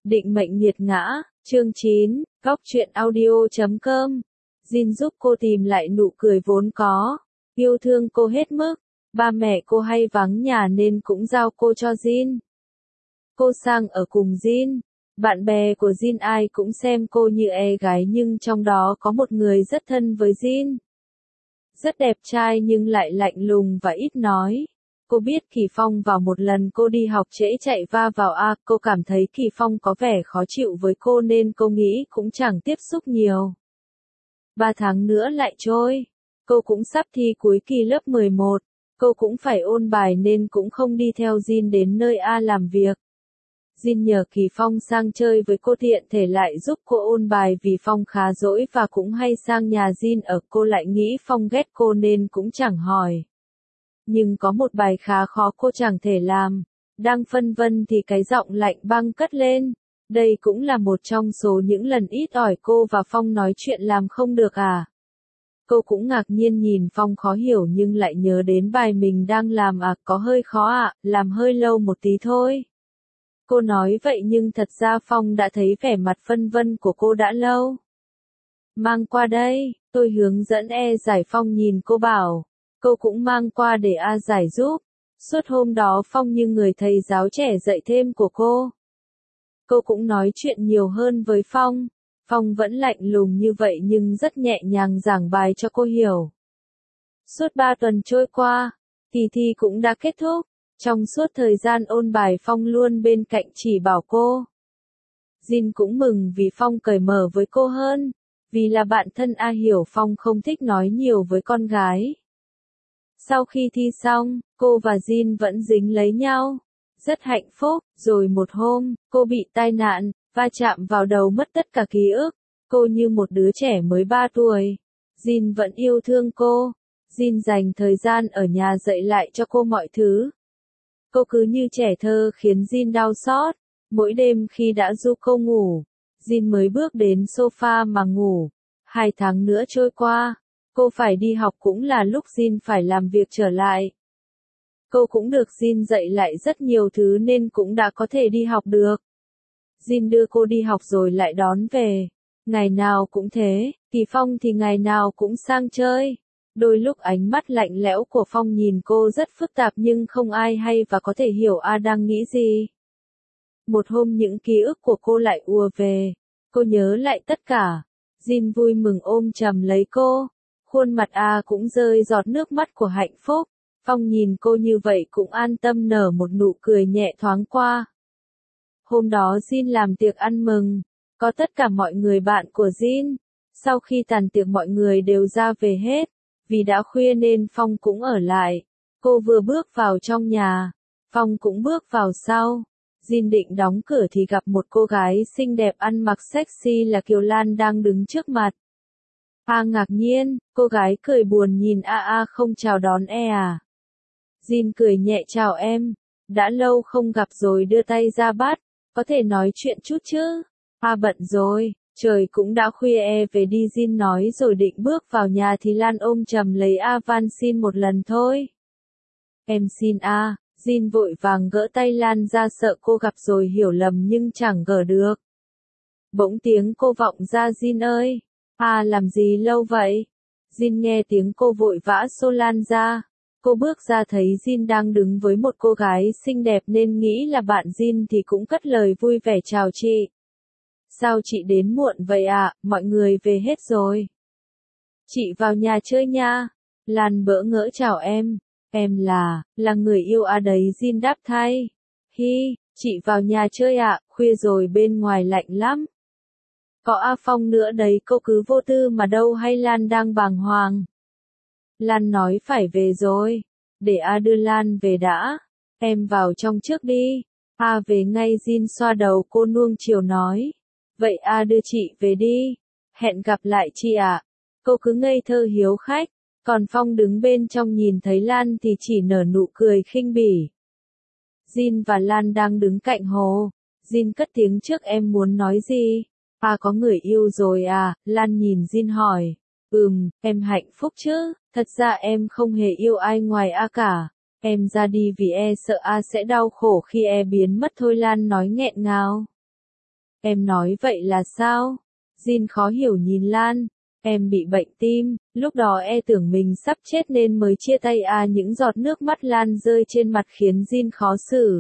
Định mệnh nghiệt ngã, chương 9, góc truyện audio.com. Jin giúp cô tìm lại nụ cười vốn có, yêu thương cô hết mức. Ba mẹ cô hay vắng nhà nên cũng giao cô cho Jin. Cô sang ở cùng Jin. Bạn bè của Jin ai cũng xem cô như gái nhưng trong đó có một người rất thân với Jin. Rất đẹp trai nhưng lại lạnh lùng và ít nói. Cô biết Kỳ Phong vào một lần cô đi học trễ chạy va vào cô cảm thấy Kỳ Phong có vẻ khó chịu với cô nên cô nghĩ cũng chẳng tiếp xúc nhiều. 3 tháng nữa lại trôi. Cô cũng sắp thi cuối kỳ lớp 11. Cô cũng phải ôn bài nên cũng không đi theo Jin đến nơi làm việc. Jin nhờ Kỳ Phong sang chơi với cô tiện thể lại giúp cô ôn bài vì Phong khá dỗi và cũng hay sang nhà Jin ở. Cô lại nghĩ Phong ghét cô nên cũng chẳng hỏi. Nhưng có một bài khá khó cô chẳng thể làm. Đang phân vân thì cái giọng lạnh băng cất lên. Đây cũng là một trong số những lần ít ỏi cô và Phong nói chuyện làm không được Cô cũng ngạc nhiên nhìn Phong khó hiểu nhưng lại nhớ đến bài mình đang làm có hơi khó làm hơi lâu một tí thôi. Cô nói vậy nhưng thật ra Phong đã thấy vẻ mặt phân vân của cô đã lâu. Mang qua đây, tôi hướng dẫn giải. Phong nhìn cô bảo. Cô cũng mang qua để giải giúp. Suốt hôm đó Phong như người thầy giáo trẻ dạy thêm của cô. Cô cũng nói chuyện nhiều hơn với Phong. Phong vẫn lạnh lùng như vậy nhưng rất nhẹ nhàng giảng bài cho cô hiểu. Suốt 3 tuần trôi qua, kỳ thi cũng đã kết thúc. Trong suốt thời gian ôn bài Phong luôn bên cạnh chỉ bảo cô. Jin cũng mừng vì Phong cởi mở với cô hơn. Vì là bạn thân hiểu Phong không thích nói nhiều với con gái. Sau khi thi xong, cô và Jin vẫn dính lấy nhau. Rất hạnh phúc, rồi một hôm, cô bị tai nạn, va chạm vào đầu mất tất cả ký ức. Cô như một đứa trẻ mới 3 tuổi. Jin vẫn yêu thương cô. Jin dành thời gian ở nhà dạy lại cho cô mọi thứ. Cô cứ như trẻ thơ khiến Jin đau xót. Mỗi đêm khi đã du cô ngủ, Jin mới bước đến sofa mà ngủ. 2 tháng nữa trôi qua. Cô phải đi học cũng là lúc Jin phải làm việc trở lại. Cô cũng được Jin dạy lại rất nhiều thứ nên cũng đã có thể đi học được. Jin đưa cô đi học rồi lại đón về. Ngày nào cũng thế, Kỳ Phong thì ngày nào cũng sang chơi. Đôi lúc ánh mắt lạnh lẽo của Phong nhìn cô rất phức tạp nhưng không ai hay và có thể hiểu đang nghĩ gì. Một hôm những ký ức của cô lại ùa về. Cô nhớ lại tất cả. Jin vui mừng ôm chầm lấy cô. Khuôn mặt cũng rơi giọt nước mắt của hạnh phúc. Phong nhìn cô như vậy cũng an tâm nở một nụ cười nhẹ thoáng qua. Hôm đó Jin làm tiệc ăn mừng. Có tất cả mọi người bạn của Jin. Sau khi tàn tiệc mọi người đều ra về hết. Vì đã khuya nên Phong cũng ở lại. Cô vừa bước vào trong nhà. Phong cũng bước vào sau. Jin định đóng cửa thì gặp một cô gái xinh đẹp ăn mặc sexy là Kiều Lan đang đứng trước mặt. Ngạc nhiên, cô gái cười buồn nhìn không chào đón Jin cười nhẹ chào em. Đã lâu không gặp rồi đưa tay ra bắt. Có thể nói chuyện chút chứ? Bận rồi, trời cũng đã khuya về đi Jin nói rồi định bước vào nhà thì Lan ôm chầm lấy van xin một lần thôi. Em xin Jin vội vàng gỡ tay Lan ra sợ cô gặp rồi hiểu lầm nhưng chẳng gỡ được. Bỗng tiếng cô vọng ra Jin ơi. Làm gì lâu vậy? Jin nghe tiếng cô vội vã xô Lan ra. Cô bước ra thấy Jin đang đứng với một cô gái xinh đẹp nên nghĩ là bạn Jin thì cũng cất lời vui vẻ chào chị. Sao chị đến muộn vậy mọi người về hết rồi. Chị vào nhà chơi nha. Lan bỡ ngỡ chào em. Em là người yêu đấy Jin đáp thay. Chị vào nhà chơi khuya rồi bên ngoài lạnh lắm. Có Phong nữa đấy cô cứ vô tư mà đâu hay Lan đang bàng hoàng. Lan nói phải về rồi. Để đưa Lan về đã. Em vào trong trước đi. Về ngay Jin xoa đầu cô nuông chiều nói. Vậy đưa chị về đi. Hẹn gặp lại chị Cô cứ ngây thơ hiếu khách. Còn Phong đứng bên trong nhìn thấy Lan thì chỉ nở nụ cười khinh bỉ. Jin và Lan đang đứng cạnh hồ. Jin cất tiếng trước em muốn nói gì? Có người yêu rồi Lan nhìn Jin hỏi. Em hạnh phúc chứ, thật ra em không hề yêu ai ngoài cả. Em ra đi vì sợ sẽ đau khổ khi biến mất thôi Lan nói nghẹn ngào. Em nói vậy là sao? Jin khó hiểu nhìn Lan. Em bị bệnh tim, lúc đó tưởng mình sắp chết nên mới chia tay những giọt nước mắt Lan rơi trên mặt khiến Jin khó xử.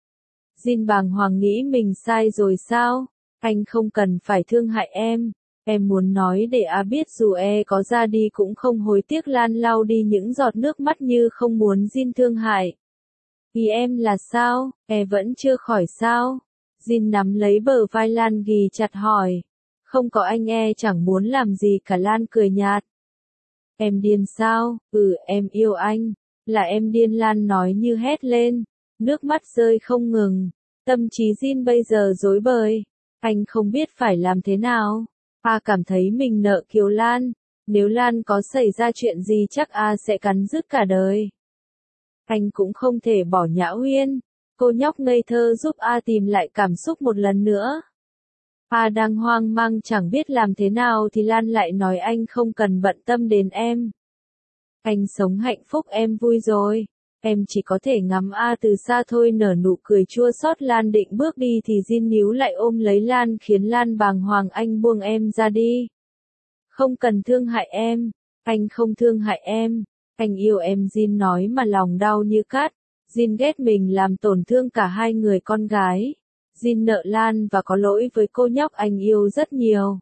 Jin bàng hoàng nghĩ mình sai rồi sao? Anh không cần phải thương hại em. Em muốn nói để biết dù có ra đi cũng không hối tiếc. Lan lau đi những giọt nước mắt như không muốn Jin thương hại. Ý em là sao? Vẫn chưa khỏi sao? Jin nắm lấy bờ vai Lan ghì chặt hỏi. Không có anh chẳng muốn làm gì cả. Lan cười nhạt. Em điên sao? Em yêu anh. Là em điên. Lan nói như hét lên. Nước mắt rơi không ngừng. Tâm trí Jin bây giờ rối bời. Anh không biết phải làm thế nào. Cảm thấy mình nợ Kiều Lan. Nếu Lan có xảy ra chuyện gì chắc sẽ cắn rứt cả đời. Anh cũng không thể bỏ Nhã Uyên. Cô nhóc ngây thơ giúp tìm lại cảm xúc một lần nữa. Đang hoang mang chẳng biết làm thế nào thì Lan lại nói anh không cần bận tâm đến em. Anh sống hạnh phúc em vui rồi. Em chỉ có thể ngắm từ xa thôi. Nở nụ cười chua xót. Lan định bước đi thì Jin níu lại ôm lấy Lan khiến Lan bàng hoàng. Anh buông em ra đi. Không cần thương hại em. Anh không thương hại em. Anh yêu em. Jin nói mà lòng đau như cát. Jin ghét mình làm tổn thương cả hai người con gái. Jin nợ Lan và có lỗi với cô nhóc anh yêu rất nhiều.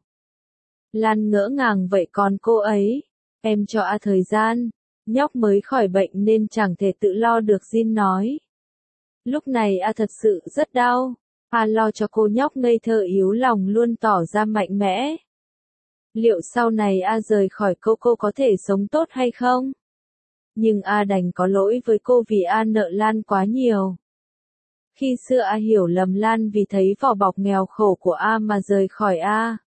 Lan ngỡ ngàng vậy còn cô ấy? Em cho thời gian. Nhóc mới khỏi bệnh nên chẳng thể tự lo được. Jin nói. Lúc này thật sự rất đau. Lo cho cô nhóc ngây thơ yếu lòng luôn tỏ ra mạnh mẽ. Liệu sau này rời khỏi cô có thể sống tốt hay không? Nhưng đành có lỗi với cô vì nợ Lan quá nhiều. Khi xưa hiểu lầm Lan vì thấy vỏ bọc nghèo khổ của mà rời khỏi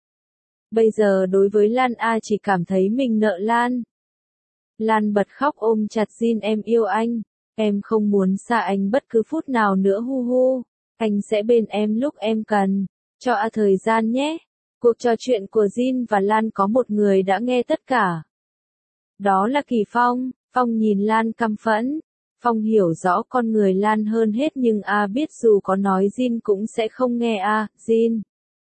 Bây giờ đối với Lan chỉ cảm thấy mình nợ Lan. Lan bật khóc ôm chặt Jin. Em yêu anh. Em không muốn xa anh bất cứ phút nào nữa. Hu hu. Anh sẽ bên em lúc em cần. Cho thời gian nhé. Cuộc trò chuyện của Jin và Lan có một người đã nghe tất cả. Đó là Kỳ Phong. Phong nhìn Lan căm phẫn. Phong hiểu rõ con người Lan hơn hết nhưng biết dù có nói Jin cũng sẽ không nghe Jin.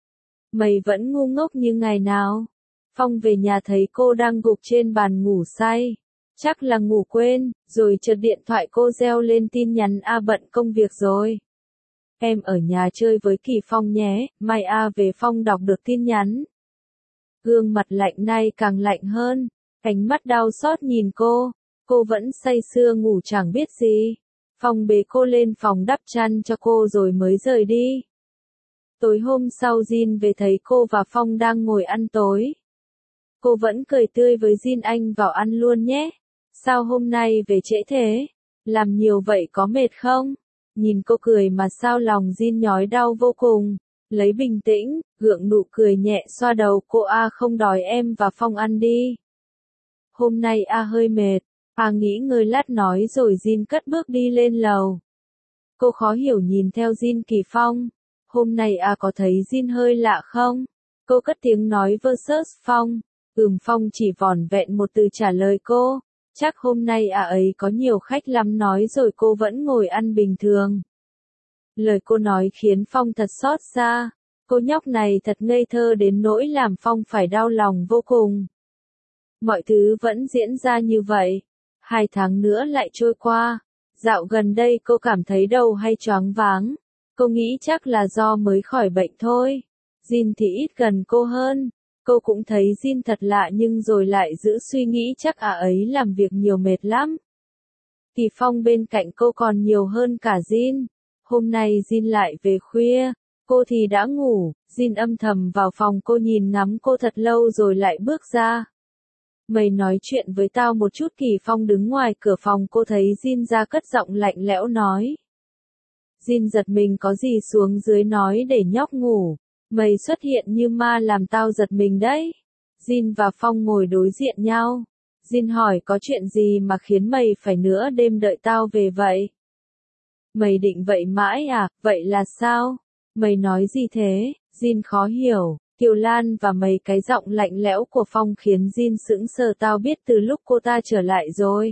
Mày vẫn ngu ngốc như ngày nào. Phong về nhà thấy cô đang gục trên bàn ngủ say. Chắc là ngủ quên, rồi chợt điện thoại cô reo lên tin nhắn bận công việc rồi. Em ở nhà chơi với Kỳ Phong nhé, mai về. Phong đọc được tin nhắn. Gương mặt lạnh nay càng lạnh hơn, ánh mắt đau xót nhìn cô vẫn say sưa ngủ chẳng biết gì. Phong bế cô lên phòng đắp chăn cho cô rồi mới rời đi. Tối hôm sau Jin về thấy cô và Phong đang ngồi ăn tối. Cô vẫn cười tươi với Jin. Anh vào ăn luôn nhé. Sao hôm nay về trễ thế? Làm nhiều vậy có mệt không? Nhìn cô cười mà sao lòng Jin nhói đau vô cùng. Lấy bình tĩnh, gượng nụ cười nhẹ xoa đầu cô. Không đói em và Phong ăn đi. Hôm nay hơi mệt. Nghỉ ngơi lát nói rồi. Jin cất bước đi lên lầu. Cô khó hiểu nhìn theo Jin. Kỳ Phong. Hôm nay có thấy Jin hơi lạ không? Cô cất tiếng nói versus Phong. Phong chỉ vỏn vẹn một từ trả lời cô. Chắc hôm nay ấy có nhiều khách lắm nói rồi. Cô vẫn ngồi ăn bình thường. Lời cô nói khiến Phong thật xót xa. Cô nhóc này thật ngây thơ đến nỗi làm Phong phải đau lòng vô cùng. Mọi thứ vẫn diễn ra như vậy. 2 tháng nữa lại trôi qua. Dạo gần đây cô cảm thấy đầu hay choáng váng. Cô nghĩ chắc là do mới khỏi bệnh thôi. Jin thì ít gần cô hơn. Cô cũng thấy Jin thật lạ nhưng rồi lại giữ suy nghĩ chắc ấy làm việc nhiều mệt lắm. Kỳ Phong bên cạnh cô còn nhiều hơn cả Jin. Hôm nay Jin lại về khuya. Cô thì đã ngủ. Jin âm thầm vào phòng cô nhìn ngắm cô thật lâu rồi lại bước ra. Mày nói chuyện với tao một chút. Kỳ Phong đứng ngoài cửa phòng cô thấy Jin ra cất giọng lạnh lẽo nói. Jin giật mình có gì xuống dưới nói để nhóc ngủ. Mày xuất hiện như ma làm tao giật mình đấy. Jin và Phong ngồi đối diện nhau. Jin hỏi có chuyện gì mà khiến mày phải nửa đêm đợi tao về vậy? Mày định vậy mãi vậy là sao? Mày nói gì thế? Jin khó hiểu. Kiều Lan và mấy cái giọng lạnh lẽo của Phong khiến Jin sững sờ. Tao biết từ lúc cô ta trở lại rồi.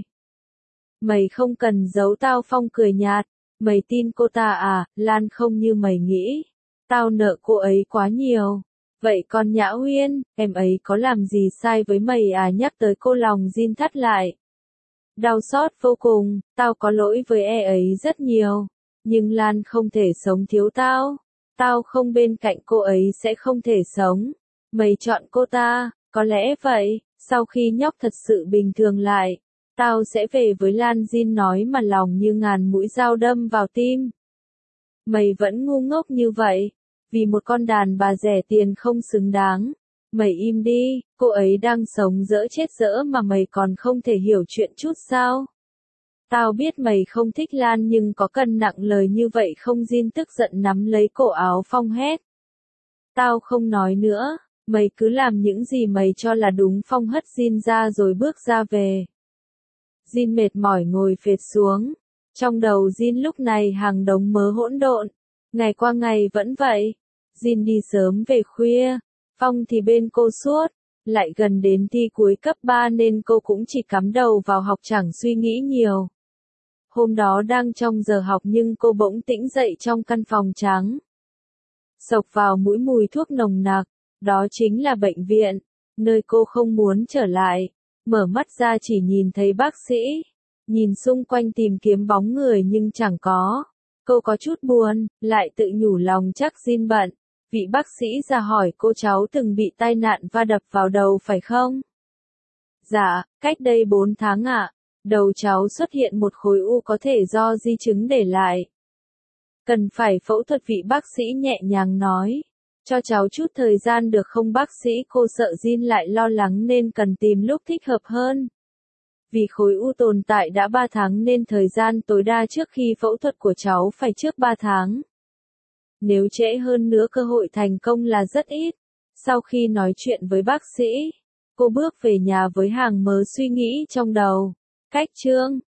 Mày không cần giấu tao. Phong cười nhạt. Mày tin cô ta Lan không như mày nghĩ. Tao nợ cô ấy quá nhiều. Vậy con Nhã Uyên, em ấy có làm gì sai với mày à? Nhắc tới cô lòng Jin thắt lại. Đau xót vô cùng, tao có lỗi với ấy rất nhiều. Nhưng Lan không thể sống thiếu tao. Tao không bên cạnh cô ấy sẽ không thể sống. Mày chọn cô ta, có lẽ vậy, sau khi nhóc thật sự bình thường lại, tao sẽ về với Lan. Jin nói mà lòng như ngàn mũi dao đâm vào tim. Mày vẫn ngu ngốc như vậy, vì một con đàn bà rẻ tiền không xứng đáng. Mày im đi, cô ấy đang sống dỡ chết dỡ mà mày còn không thể hiểu chuyện chút sao? Tao biết mày không thích Lan nhưng có cần nặng lời như vậy không? Jin tức giận nắm lấy cổ áo Phong hét. Tao không nói nữa, mày cứ làm những gì mày cho là đúng. Phong hất Jin ra rồi bước ra về. Jin mệt mỏi ngồi phệt xuống. Trong đầu Jin lúc này hàng đống mớ hỗn độn. Ngày qua ngày vẫn vậy. Jin đi sớm về khuya. Phong thì bên cô suốt. Lại gần đến thi cuối cấp 3 nên cô cũng chỉ cắm đầu vào học chẳng suy nghĩ nhiều. Hôm đó đang trong giờ học nhưng cô bỗng tỉnh dậy trong căn phòng trắng. Xộc vào mũi mùi thuốc nồng nặc. Đó chính là bệnh viện. Nơi cô không muốn trở lại. Mở mắt ra chỉ nhìn thấy bác sĩ. Nhìn xung quanh tìm kiếm bóng người nhưng chẳng có. Cô có chút buồn, lại tự nhủ lòng chắc Jin bận. Vị bác sĩ ra hỏi cô cháu từng bị tai nạn va đập vào đầu phải không? Dạ, cách đây 4 tháng ạ. Đầu cháu xuất hiện một khối u có thể do di chứng để lại. Cần phải phẫu thuật, vị bác sĩ nhẹ nhàng nói. Cho cháu chút thời gian được không bác sĩ? Cô sợ Jin lại lo lắng nên cần tìm lúc thích hợp hơn. Vì khối u tồn tại đã 3 tháng nên thời gian tối đa trước khi phẫu thuật của cháu phải trước 3 tháng. Nếu trễ hơn nữa cơ hội thành công là rất ít. Sau khi nói chuyện với bác sĩ, cô bước về nhà với hàng mớ suy nghĩ trong đầu. Cách chương